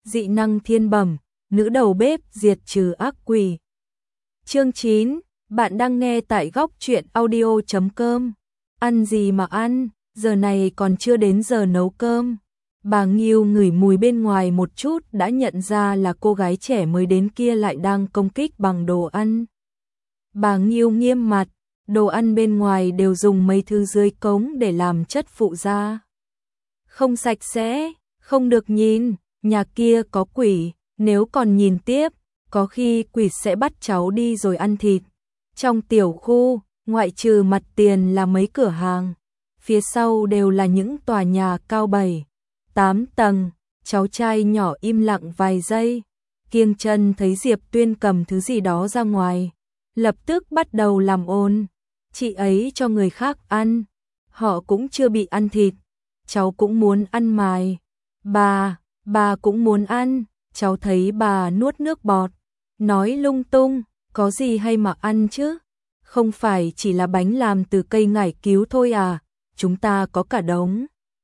dị năng thiên bẩm, nữ đầu bếp diệt trừ ác quỷ. Chương 9, bạn đang nghe tại góc truyện audio.com. Ăn gì mà ăn, giờ này còn chưa đến giờ nấu cơm. Bà Nghiêu ngửi mùi bên ngoài một chút đã nhận ra là cô gái trẻ mới đến kia lại đang công kích bằng đồ ăn. Bà Nghiêu nghiêm mặt, đồ ăn bên ngoài đều dùng mấy thứ dưới cống để làm chất phụ gia. Không sạch sẽ, không được nhìn, nhà kia có quỷ, nếu còn nhìn tiếp, có khi quỷ sẽ bắt cháu đi rồi ăn thịt. Trong tiểu khu, ngoại trừ mặt tiền là mấy cửa hàng, phía sau đều là những tòa nhà cao 7, 8 tầng. Cháu trai nhỏ im lặng vài giây, kiêng chân thấy Diệp Tuyên cầm thứ gì đó ra ngoài, lập tức bắt đầu làm ồn. Chị ấy cho người khác ăn, họ cũng chưa bị ăn thịt, cháu cũng muốn ăn mài. Bà cũng muốn ăn, cháu thấy bà nuốt nước bọt, nói lung tung, có gì hay mà ăn chứ? Không phải chỉ là bánh làm từ cây ngải cứu thôi à, chúng ta có cả đống.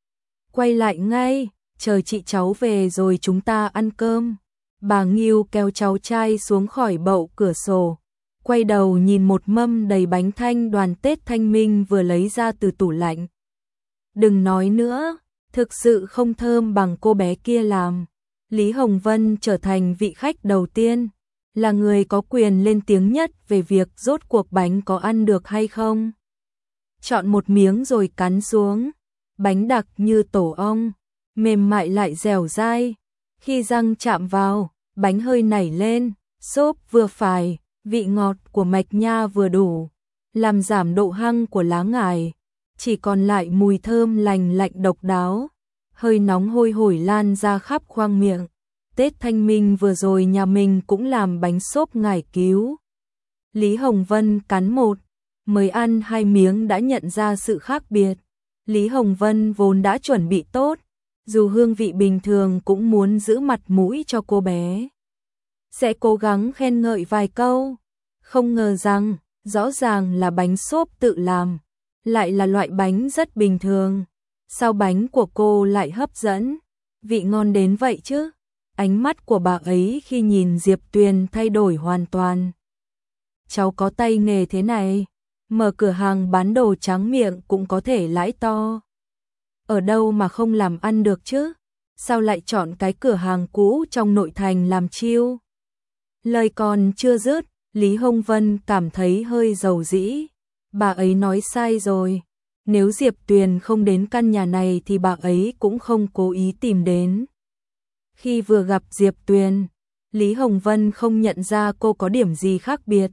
Quay lại ngay, chờ chị cháu về rồi chúng ta ăn cơm. Bà Nghiêu kéo cháu trai xuống khỏi bậu cửa sổ, quay đầu nhìn một mâm đầy bánh thanh đoàn Tết Thanh Minh vừa lấy ra từ tủ lạnh. Đừng nói nữa, thực sự không thơm bằng cô bé kia làm. Lý Hồng Vân trở thành vị khách đầu tiên, là người có quyền lên tiếng nhất về việc rốt cuộc bánh có ăn được hay không. Chọn một miếng rồi cắn xuống, bánh đặc như tổ ong, mềm mại lại dẻo dai. Khi răng chạm vào, bánh hơi nảy lên, xốp vừa phải, vị ngọt của mạch nha vừa đủ, làm giảm độ hăng của lá ngải, chỉ còn lại mùi thơm lành lạnh độc đáo, hơi nóng hôi hổi lan ra khắp khoang miệng. Tết Thanh Minh vừa rồi nhà mình cũng làm bánh xốp ngải cứu. Lý Hồng Vân cắn một, mới ăn 2 miếng đã nhận ra sự khác biệt. Lý Hồng Vân vốn đã chuẩn bị tốt, dù hương vị bình thường cũng muốn giữ mặt mũi cho cô bé, sẽ cố gắng khen ngợi vài câu. Không ngờ rằng, rõ ràng là bánh xốp tự làm, lại là loại bánh rất bình thường. Sao bánh của cô lại hấp dẫn, vị ngon đến vậy chứ? Ánh mắt của bà ấy khi nhìn Diệp Tuyền thay đổi hoàn toàn. Cháu có tay nghề thế này, mở cửa hàng bán đồ tráng miệng cũng có thể lãi to. Ở đâu mà không làm ăn được chứ? Sao lại chọn cái cửa hàng cũ trong nội thành làm chiêu? Lời còn chưa dứt, Lý Hồng Vân cảm thấy hơi dầu dĩ. Bà ấy nói sai rồi. Nếu Diệp Tuyền không đến căn nhà này thì bà ấy cũng không cố ý tìm đến. Khi vừa gặp Diệp Tuyền, Lý Hồng Vân không nhận ra cô có điểm gì khác biệt.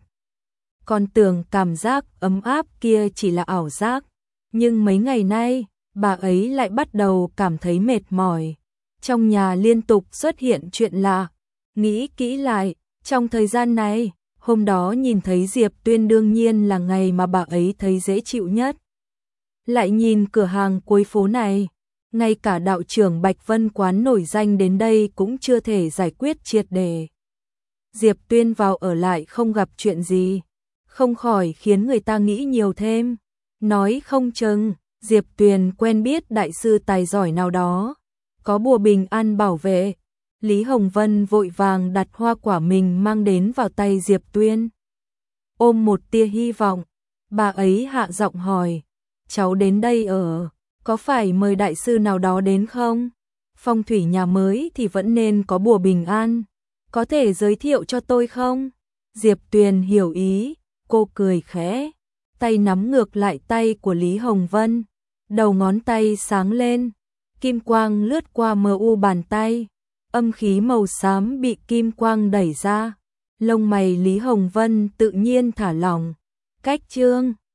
Còn tưởng cảm giác ấm áp kia chỉ là ảo giác. Nhưng mấy ngày nay, bà ấy lại bắt đầu cảm thấy mệt mỏi. Trong nhà liên tục xuất hiện chuyện lạ. Nghĩ kỹ lại, trong thời gian này, hôm đó nhìn thấy Diệp Tuyên đương nhiên là ngày mà bà ấy thấy dễ chịu nhất. Lại nhìn cửa hàng cuối phố này, ngay cả đạo trưởng Bạch Vân quán nổi danh đến đây cũng chưa thể giải quyết triệt để. Diệp Tuyên vào ở lại không gặp chuyện gì, không khỏi khiến người ta nghĩ nhiều thêm. Nói không chừng, Diệp Tuyền quen biết đại sư tài giỏi nào đó, có bùa bình an bảo vệ. Lý Hồng Vân vội vàng đặt hoa quả mình mang đến vào tay Diệp Tuyên. Ôm một tia hy vọng, bà ấy hạ giọng hỏi, cháu đến đây ở, có phải mời đại sư nào đó đến không? Phong thủy nhà mới thì vẫn nên có bùa bình an, có thể giới thiệu cho tôi không? Diệp Tuyền hiểu ý, cô cười khẽ, tay nắm ngược lại tay của Lý Hồng Vân, đầu ngón tay sáng lên, kim quang lướt qua mờ u bàn tay, âm khí màu xám bị kim quang đẩy ra, lông mày Lý Hồng Vân tự nhiên thả lỏng. Cách chương